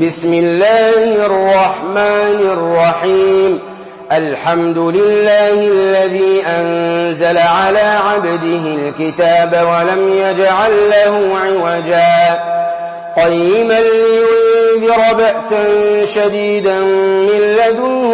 بسم الله الرحمن الرحيم الحمد لله الذي أنزل على عبده الكتاب ولم يجعل له عوجا قيما لينذر بأسا شديدا من لدنه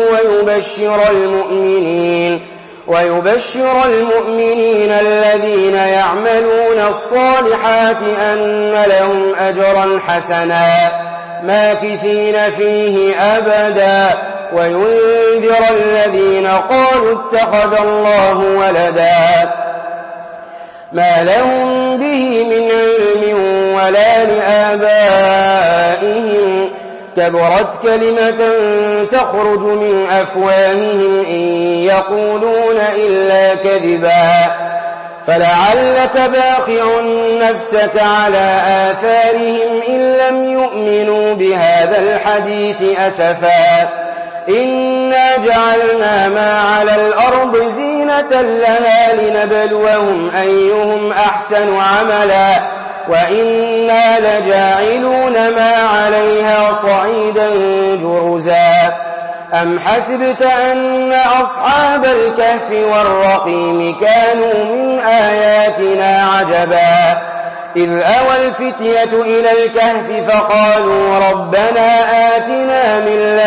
ويبشر المؤمنين الذين يعملون الصالحات أن لهم أجرا حسنا ماكثين فيه أبدا وينذر الذين قالوا اتخذ الله ولدا ما لهم به من علم ولا لآبائهم كبرت كلمة تخرج من أفواههم إن يقولون إلا كذبا فلعلك باخع نفسك على آثارهم إن لم يؤمنوا بهذا الحديث أسفا إنا جعلنا ما على الأرض زينة لها لنبلوهم أيهم أحسن عملا وإنا لجاعلون ما عليها صعيدا جرزا أم حسبت أن أصحاب الكهف والرقيم كانوا من آياتنا عجبا إذ أوى الفتية إلى الكهف فقالوا ربنا آتنا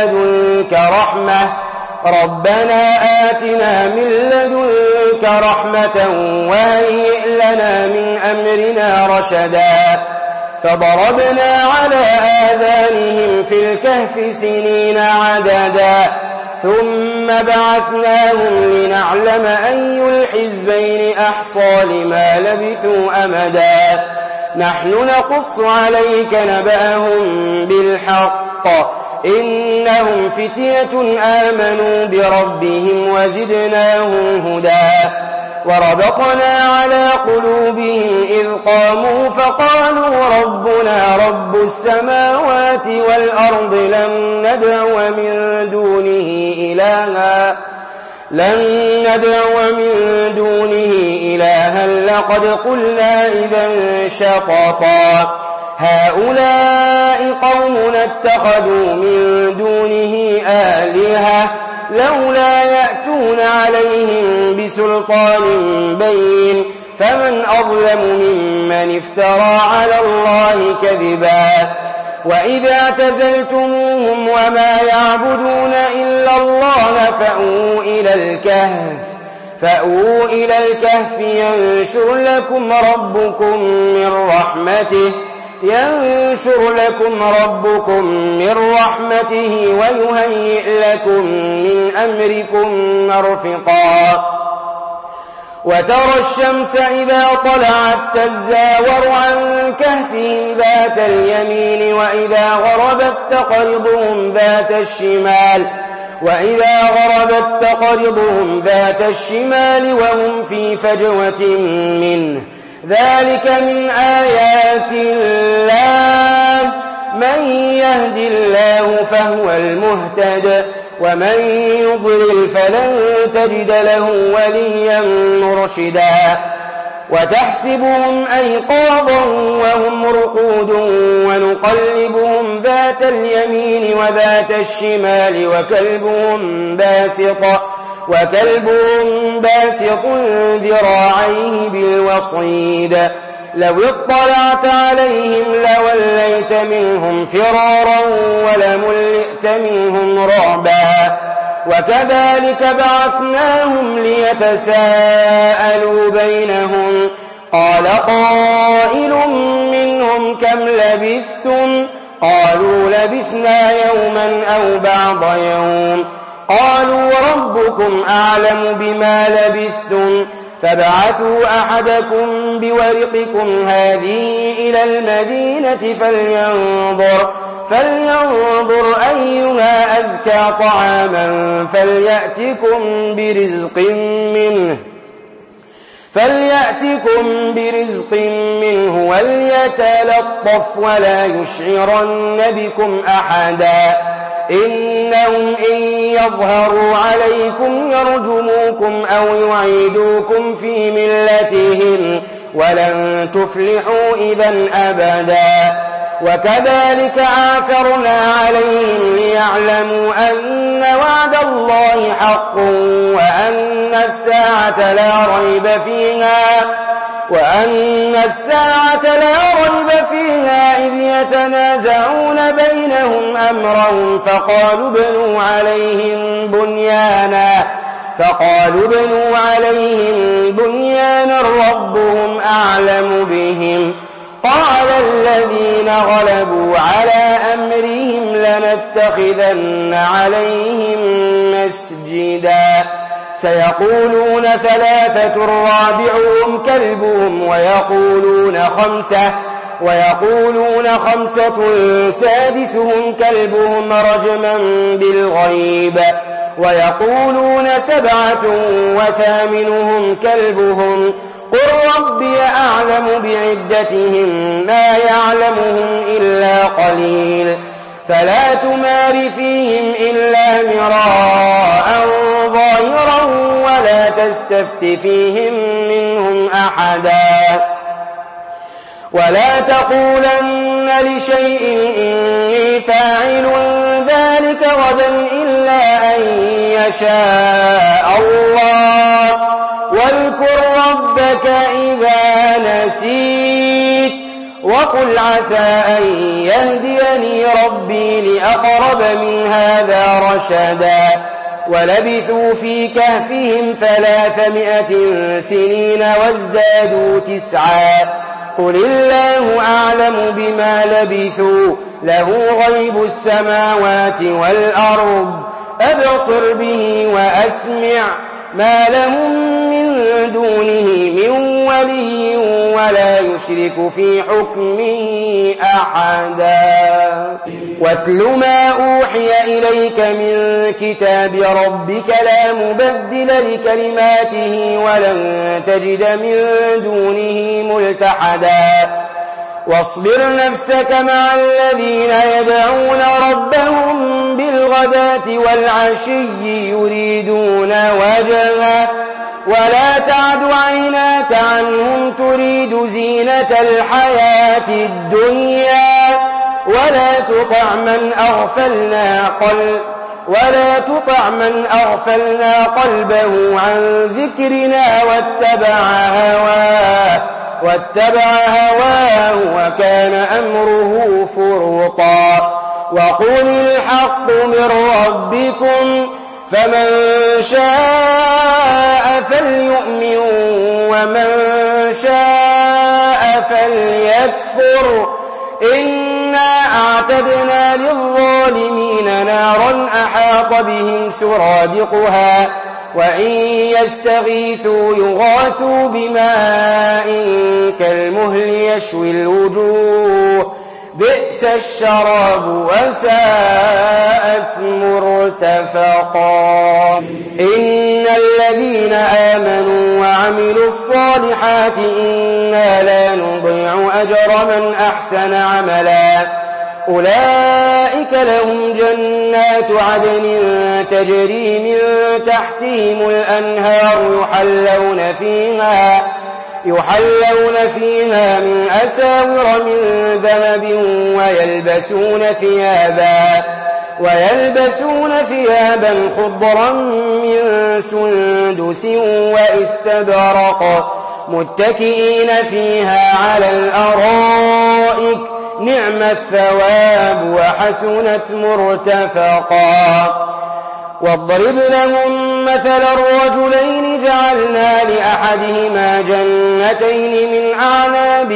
من لدنك رحمة وهيئ لنا من أمرنا رشدا فضربنا على آذانهم في الكهف سنين عددا ثم بعثناهم لنعلم أي الحزبين أحصى لما لبثوا أمدا نحن نقص عليك نبأهم بالحق إنهم فتية آمنوا بربهم وزدناهم هدى وربطنا على قلوبهم إذ قاموا فقالوا ربنا رب السماوات والأرض لن ندعو من دونه إلها لقد قلنا إذا شططا هؤلاء قومنا اتخذوا من دونه آلهة لولا يأتون عليهم بسلطان بين فمن أظلم ممن افترى على الله كذبا وإذا اعتزلتموهم وما يعبدون إلا الله فأووا إلى الكهف ينشر لكم ربكم من رحمته ويهيئ لكم من أمركم مرفقا وترى الشمس إذا طلعت تزاور عن كهفهم ذات اليمين وإذا غربت تقرضهم ذات الشمال وهم في فجوة منه ذلك من آيات الله من يهد الله فهو المهتد ومن يضلل فلن تجد له وليا مرشدا وتحسبهم أيقاظا وهم رقود ونقلبهم ذات اليمين وذات الشمال وكلبهم باسط ذراعيه بالوصيد لو اطلعت عليهم لوليت منهم فرارا ولملئت منهم رعبا وكذلك بعثناهم ليتساءلوا بينهم قال قائل منهم كم لبثتم قالوا لبثنا يوما أو بعض يوم قالوا ربكم أعلم بما لبثتم فابعثوا أحدكم بورقكم هذه إلى المدينة فلينظر أيها أزكى طعاما فليأتكم برزق منه وليتلطف ولا يشعرن بكم أحدا إنهم إن يظهروا عليكم يرجموكم أو يعيدوكم في ملتهم ولن تفلحوا إذا أبدا وكذلك آثرنا عليهم ليعلموا أن وعد الله حق وأن الساعة لا ريب فيها إذ يتنازعون بينهم أمرهم فقالوا ابنوا عليهم بنيانا ربهم أعلم بهم قال الذين غلبوا على أمرهم لنتخذن عليهم مسجدا سيقولون 3 رابعهم كلبهم ويقولون 5 سادسهم كلبهم رجما بالغيب ويقولون 7 وثامنهم كلبهم قل ربي أعلم بعدتهم ما يعلمهم إلا قليل فلا تمار فيهم إلا مراء ظاهرا ولا تستفت فيهم منهم أحدا ولا تقولن لشيء إني فاعل ذلك غدا إلا أن يشاء الله واذكر ربك إذا نسيت وقل عسى أن يهديني ربي لأقرب من هذا رشدا ولبثوا في كهفهم 300 سنين وازدادوا 9 قل الله أعلم بما لبثوا له غيب السماوات والأرض أبصر به وأسمع ما لهم من دونه من ولي ولا يشرك في حكمه أحدا واتل ما أوحي إليك من كتاب ربك لا مبدل لكلماته ولن تجد من دونه ملتحدا واصبر نفسك مع الذين يدعون ربهم بالغداة والعشي يريدون وجهه ولا تعد عيناك عنهم تريد زينة الحياة الدنيا ولا تطع من أغفلنا قلبه عن ذكرنا واتبع هواه وكان أمره فرطا وقل الحق من ربكم فمن شاء فليؤمن ومن شاء فليكفر إنا أعتدنا للظالمين نارا أحاط بهم سرادقها وإن يستغيثوا يغاثوا بماء كالمهل يشوي الوجوه بئس الشراب وساءت مرتفقا إن الذين آمنوا وعملوا الصالحات إنا لا نضيع أجر من أحسن عملا أولئك لهم جنات عدن تجري من تحتهم الأنهار يحلون فيها من أساور من ذهب ويلبسون ثيابا خضرا من سندس واستبرق متكئين فيها على الأرائك نعم الثواب وحسنت مرتفقا واضرب لهم مثل الرجلين جعلنا لأحدهما جنتين من أعناب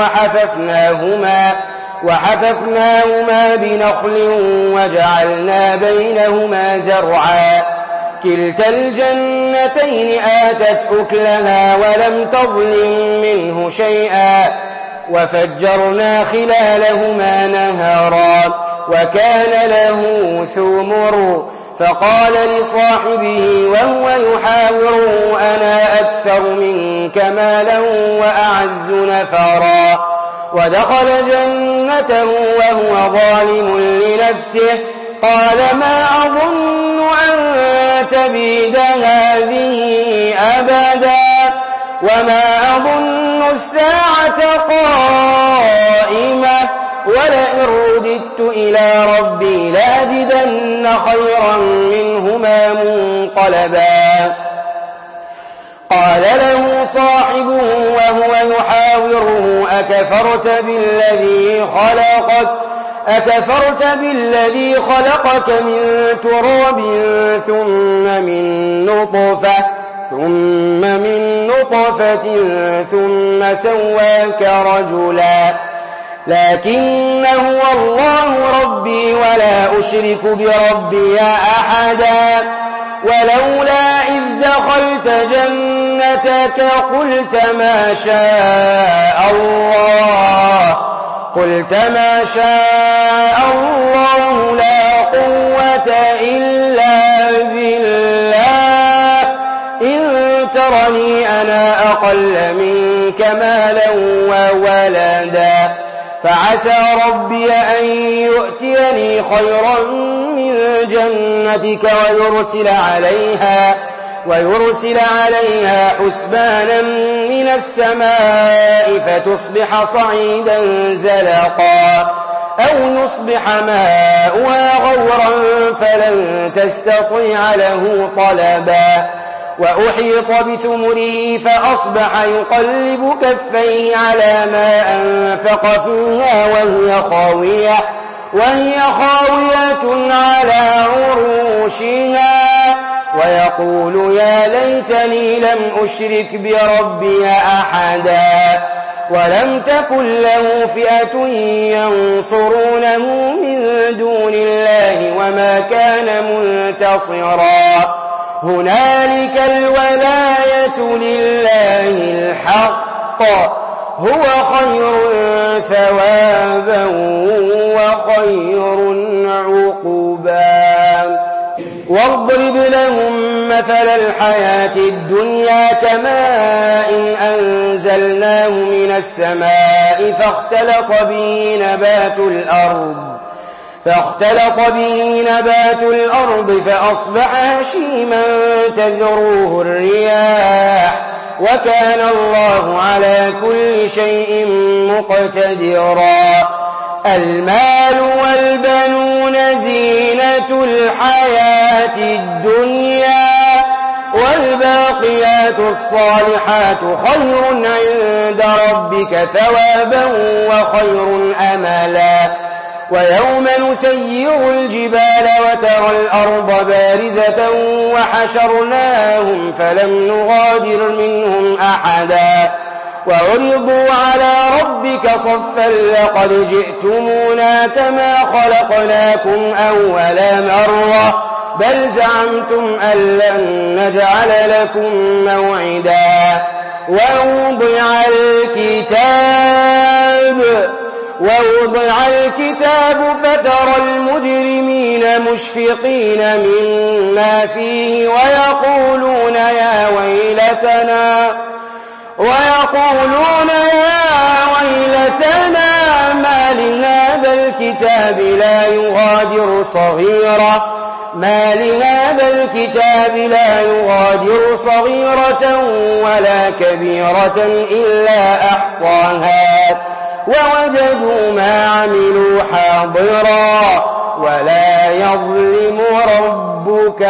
وحففناهما بنخل وجعلنا بينهما زرعا كلتا الجنتين آتت أكلها ولم تظلم منه شيئا وفجرنا خلالهما نهرا وكان له ثمر فقال لصاحبه وهو يحاوره أنا أكثر منك مالا وأعز نفرا ودخل جنته وهو ظالم لنفسه قال ما أظن أن تبيد هذه أبدا وما أظن الساعة قائمة ولئن رددت إلى ربي لأجدن خيرا منهما منقلبا قال له صاحبه وهو يحاوره أكفرت بالذي خلقك من تراب ثم من نطفة ثم سواك رجلا لكن هو الله ربي ولا أشرك بربي أحدا ولولا إذ دخلت جنتك قلت ما شاء الله لا قوة إلا بالله إن ترني أنا أقل منك مالا وولدا فعسى ربي أن يؤتيني خيرا من جنتك ويرسل عليها حسبانا من السماء فتصبح صعيدا زلقا أو يصبح ماؤها غورا فلن تستطيع له طلبا وأحيط بثمره فأصبح يقلب كفيه على ما أنفق فيها وهي خاوية على عروشها ويقول يا ليتني لم أشرك بربي أحدا ولم تكن له فئة ينصرونه من دون الله وما كان منتصرا هنالك الولاية لله الحق هو خير ثوابا وخير عقبا واضرب لهم مثل الحياة الدنيا كماء أنزلناه من السماء فاختلط به نبات الأرض فأصبح هشيما تذروه الرياح وكان الله على كل شيء مقتدرا المال والبنون زينة الحياة الدنيا والباقيات الصالحات خير عند ربك ثوابا وخير أملا ويوم نسير الجبال وترى الأرض بارزة وحشرناهم فلم نغادر منهم أحدا وعرضوا على ربك صفا لقد جئتمونا كما خلقناكم أول مرة بل زعمتم أن لن نجعل لكم موعدا ووضع الكتاب فترى المجرمين مشفقين مما فيه ويقولون يا ويلتنا ما لهذا الكتاب لا يغادر صغيرة ولا كبيرة إلا أحصاها ووجدوا ما عملوا حاضرا ولا يظلم ربك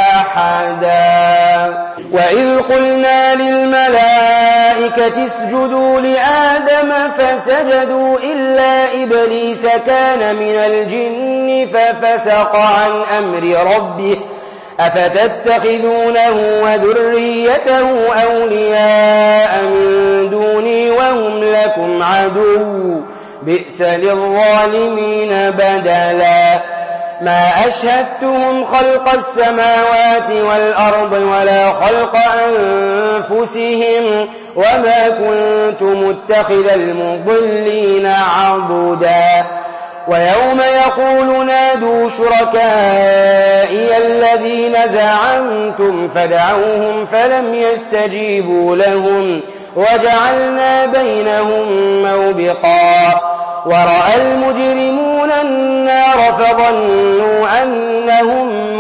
أحدا وإذ قلنا للملائكة اسجدوا لآدم فسجدوا إلا إبليس كان من الجن ففسق عن أمر ربه أفتتخذونه وذريته أولياء من دوني وهم لكم عدو بئس للظالمين بدلا ما أشهدتهم خلق السماوات والأرض ولا خلق أنفسهم وما كنت متخذ المضلين عضدا ويوم يقول نادوا شركائي الذين زعمتم فدعوهم فلم يستجيبوا لهم وجعلنا بينهم موبقا ورأى المجرمون النار فظنوا أنهم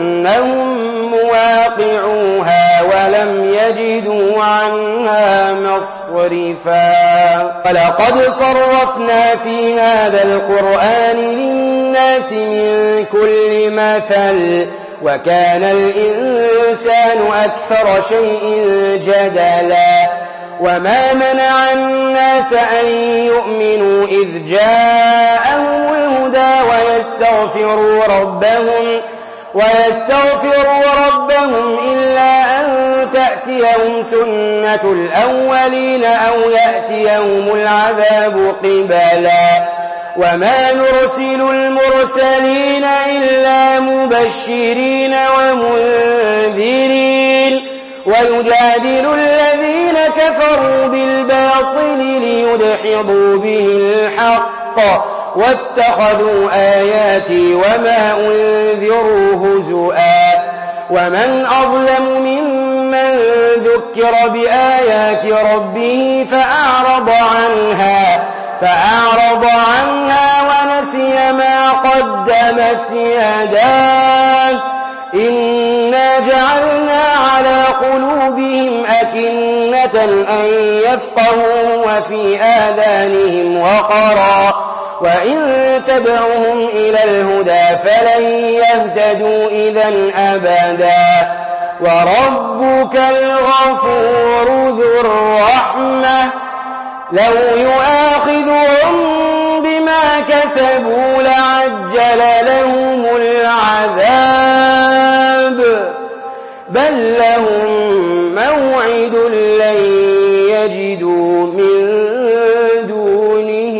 مواقعوها ولم يجدوا عنها مصرفا ولقد صرفنا في هذا القرآن للناس من كل مثل وكان الإنسان أكثر شيء جدلا وما منع الناس أن يؤمنوا إذ جاءهم الهدى ويستغفروا ربهم إلا أن تأتيهم سنة الأولين أو يأتيهم العذاب قبلا وما نرسل المرسلين إلا مبشرين ومنذرين ويجادل الذين كفروا بالباطل ليدحضوا به الحق واتخذوا آياتي وما أنذروا هزؤا ومن أظلم ممن ذكر بآيات ربه فأعرض عنها ونسي ما قدمت يداه إنا جعلنا على قلوبهم أكنة أن يفقهوا وفي آذانهم وقرا وإن تدعوهم إلى الهدى فلن يهتدوا إذا أبدا وربك الغفور ذو الرحمة لو يؤاخذهم بما كسبوا لعجل لهم العذاب بل لهم موعد لن يجدوا من دونه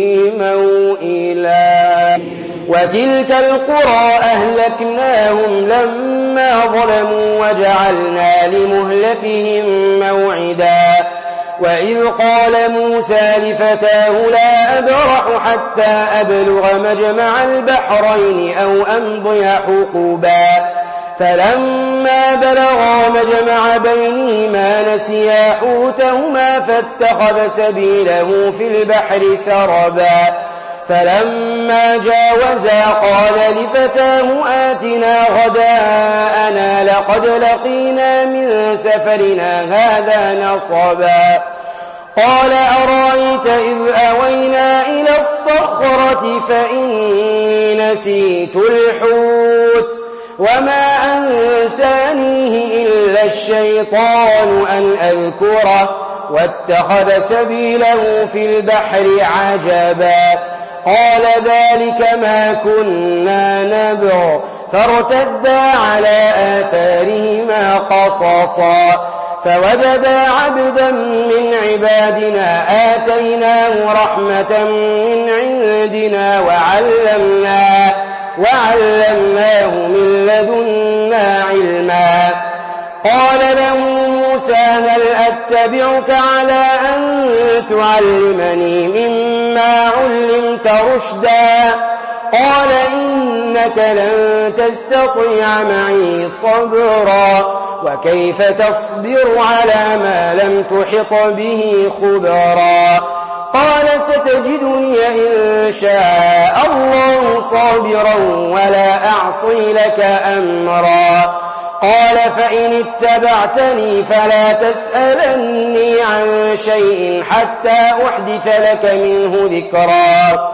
موئلا وتلك القرى أهلكناهم لما ظلموا وجعلنا لمهلكهم موعدا وإذ قال موسى لفتاه لا أبرح حتى أبلغ مجمع البحرين أو أمضي حقوبا فلما بلغا مجمع بينهما نسيا حوتهما فاتخذ سبيله في البحر سربا فلما جاوزا قال لفتاه آتنا غداءنا لقد لقينا من سفرنا هذا نصبا قال أرأيت إذ أوينا إلى الصخرة فإني نسيت الحوت وما أنسانيه إلا الشيطان أن أذكره واتخذ سبيله في البحر عجبا قال ذلك ما كنا نبغ فارتدا على آثارهما قصصا فوجدا عبدا من عبادنا آتيناه رحمة من عندنا وعلمناه من لدنا علما قال له موسى هل أتبعك على أن تعلمني مما علمت رشدا قال إنك لن تستطيع معي صبرا وكيف تصبر على ما لم تحط به خبرا قال ستجدني إن شاء الله صابرا ولا أعصي لك أمرا قال فإن اتبعتني فلا تسألني عن شيء حتى أحدث لك منه ذكرا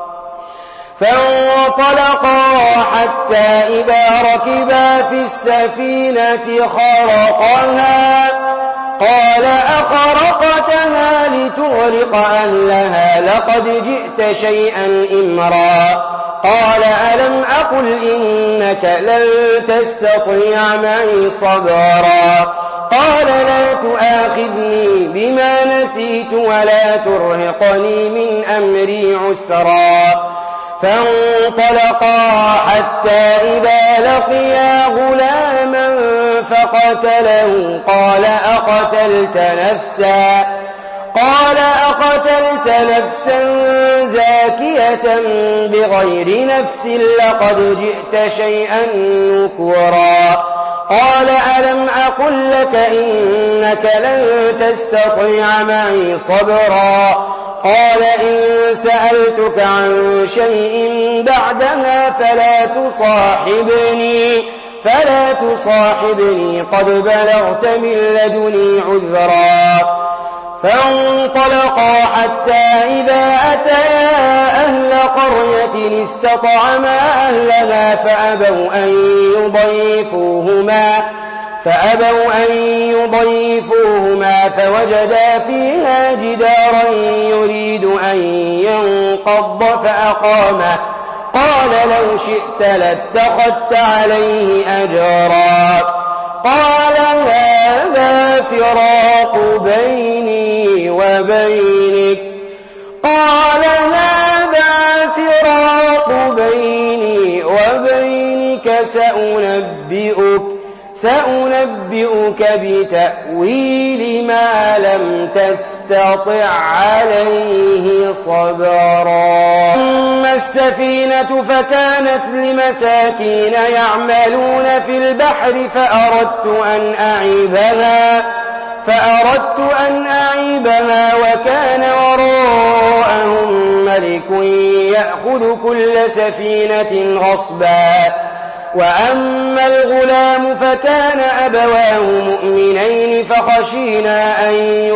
فانطلقا حتى إذا ركبا في السفينة خرقها قال أخرقتها لتغرق أهلها لقد جئت شيئا إمرا قال ألم أقل إنك لن تستطيع معي صبرا قال لا تؤاخذني بما نسيت ولا ترهقني من أمري عسرا فانطلقا حتى إذا لقيا غلاما فقتله قال أقتلت نفسا زاكية بغير نفس لقد جئت شيئا نكرا قال ألم أقل لك إنك لن تستطيع معي صبرا قال إن سألتك عن شيء بعدها فلا تصاحبني قد بلغت من لدني عذرا فانطلقا حتى إذا أتيا أهل قرية استطعما أهلها فأبوا أن يضيفوهما فوجدا فيها جدارا يريد أن ينقض فأقامه قال لو شئت لاتخذت عليه أجرا قال هذا فراق بيني وبينك سأنبئك بتأويل ما لم تستطع عليه صبرا. أما السفينة فكانت لمساكين يعملون في البحر فأردت أن أعيبها وكان وراءهم ملك يأخذ كل سفينة غصبا. وأما الغلام فكان أبواه مؤمنين فخشينا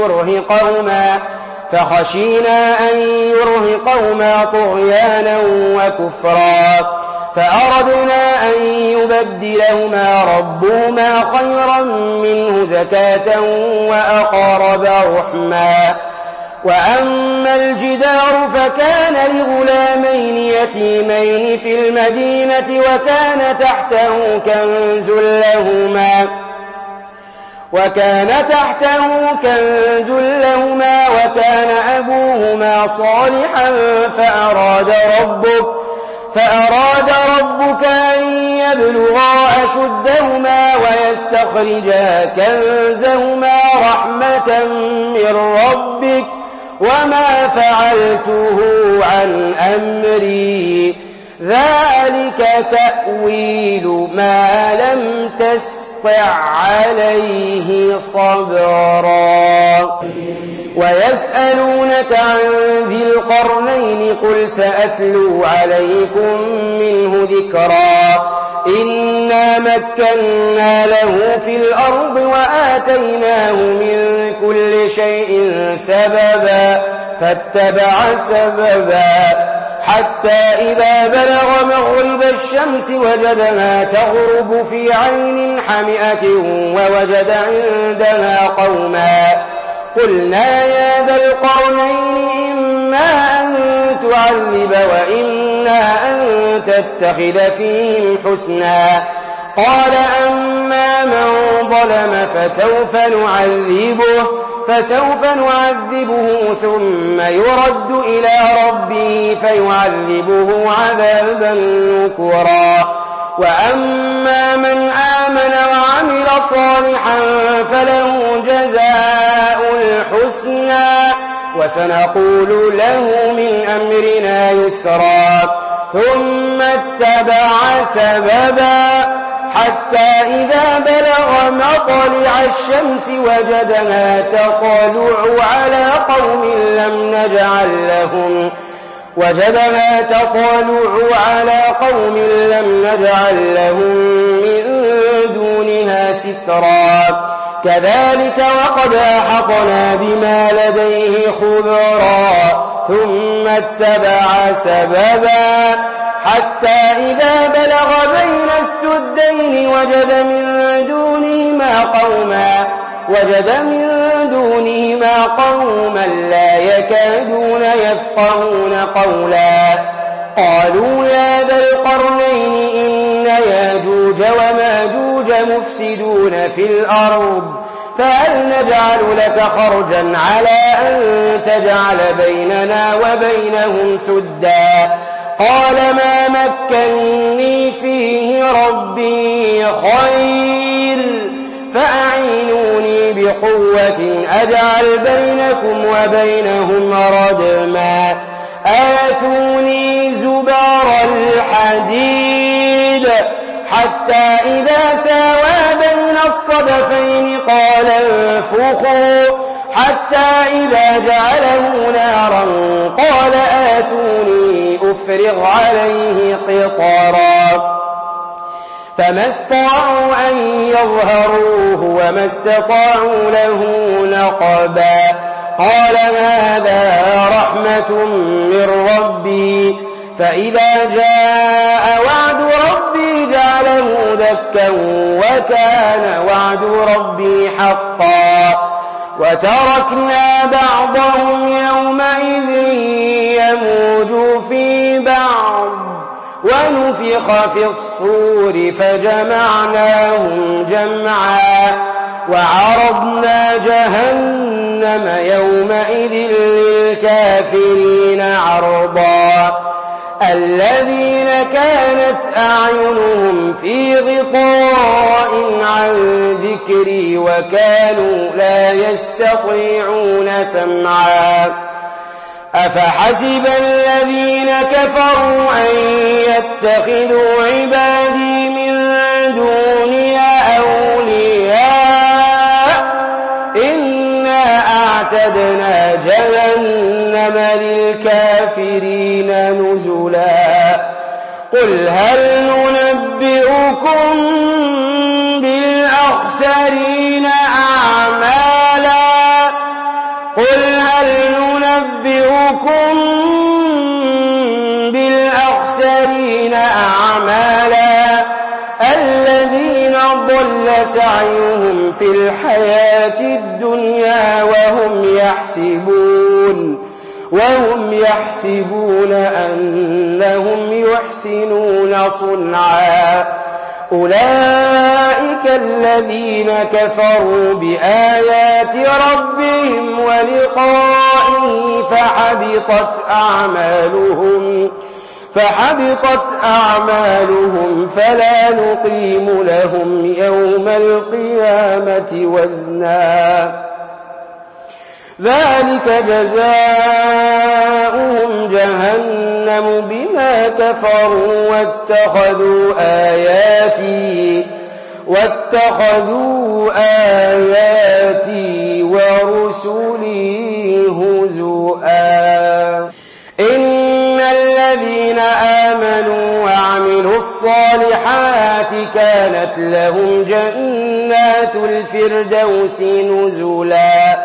أن يرهقهما طغيانا وكفرا فأردنا أن يبدلهما ربهما خيرا منه زكاة وأقرب رحما. وأما الجدار فكان لغلامين يتيمين في المدينة وكان تحته كنز لهما وكان أبوهما صالحا فأراد ربك أن يبلغا أشدهما ويستخرجا كنزهما رحمة من ربك وما فعلته عن أمري ذلك تأويل ما لم تستطع عليه صبرا. ويسألونك عن ذي القرنين قل سأتلو عليكم منه ذكرا. إنا مكنا له في الأرض وآتيناه من كل شيء سببا فاتبع سببا حتى إذا بلغ مغرب الشمس وجدها تغرب في عين حمئة ووجد عندها قوما قلنا يا ذا القرنين إما أن تعذب وإما أن تتخذ فيهم حسنا قال أما من ظلم فسوف نعذبه ثم يرد إلى ربه فيعذبه عذابا نكرا وأما من آمن وعمل صالحا فله جزاء الحسنى وسنقول له من أمرنا يسرا ثم اتبع سببا حتى إذا بلغ مطلع الشمس وجدها تطلع على قوم لم نجعل لهم من دونها سترا كذلك وقد أحطنا بما لديه خبرا ثم اتبع سببا حتى إذا بلغ بين السدين وجد من دونهما قوما لا يكادون يفقهون قولا قالوا يا ذا القرنين إن ياجوج وماجوج مفسدون في الأرض فهل نجعل لك خرجا على أن تجعل بيننا وبينهم سدا قال ما مكني فيه ربي خير فأعينوني بقوة أجعل بينكم وبينهم ردما آتوني زبر الحديد حتى إذا ساوى بين الصدفين قال انفخوا حتى إذا جعله نارا قال آتوني أفرغ عليه قطرا فما استطاعوا أن يظهروه وما استطاعوا له نقبا قال هذا رحمة من ربي فإذا جاء وعد ربي جعله دكا وكان وعد ربي حقا وتركنا بعضهم يومئذ يموج في بعض ونفخ في الصور فجمعناهم جمعا وعرضنا جهنم يومئذ للكافرين عرضا الذين كانت أعينهم في غطاء عن ذكري وكانوا لا يستطيعون سمعا أفحسب الذين كفروا أن يتخذوا عبادي من دوني أولياء إنا أعتدنا جهنم للكافرين نزلا قل هل ننبئكم بالأخسرين أعمالا قل هل ننبئكم بالأخسرين أعمالا الذين ضل سعيهم في الحياة الدنيا وهم يحسبون أنهم يحسنون صنعا أولئك الذين كفروا بآيات ربهم ولقائه فحبطت أعمالهم فلا نقيم لهم يوم القيامة وزنا ذلك جزاؤهم جهنم بما كفروا واتخذوا آياتي ورسلي هزؤا إن الذين آمنوا وعملوا الصالحات كانت لهم جنات الفردوس نزلا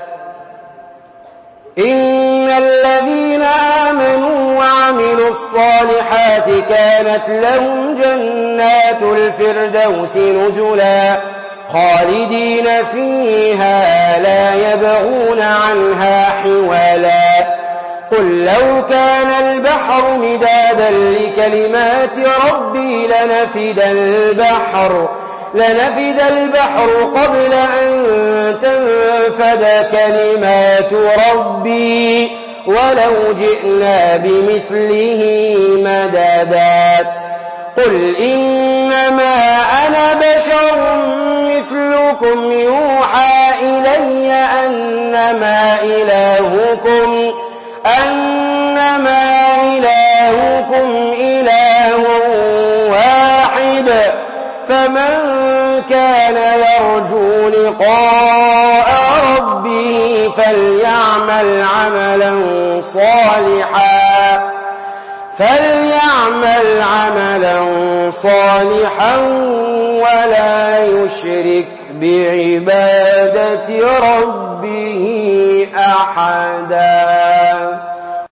إن الذين آمنوا وعملوا الصالحات كانت لهم جنات الفردوس نزلا خالدين فيها لا يبغون عنها حولا قل لو كان البحر مدادا لكلمات ربي لنفد البحر قبل أن تنفد كلمات ربي ولو جئنا بمثله مددا قل إنما أنا بشر مثلكم يوحى إلي أنما إلهكم إله واحد فمن كان يرجو لقاء ربه فليعمل عملا صالحا ولا يشرك بعبادة ربه أحدا.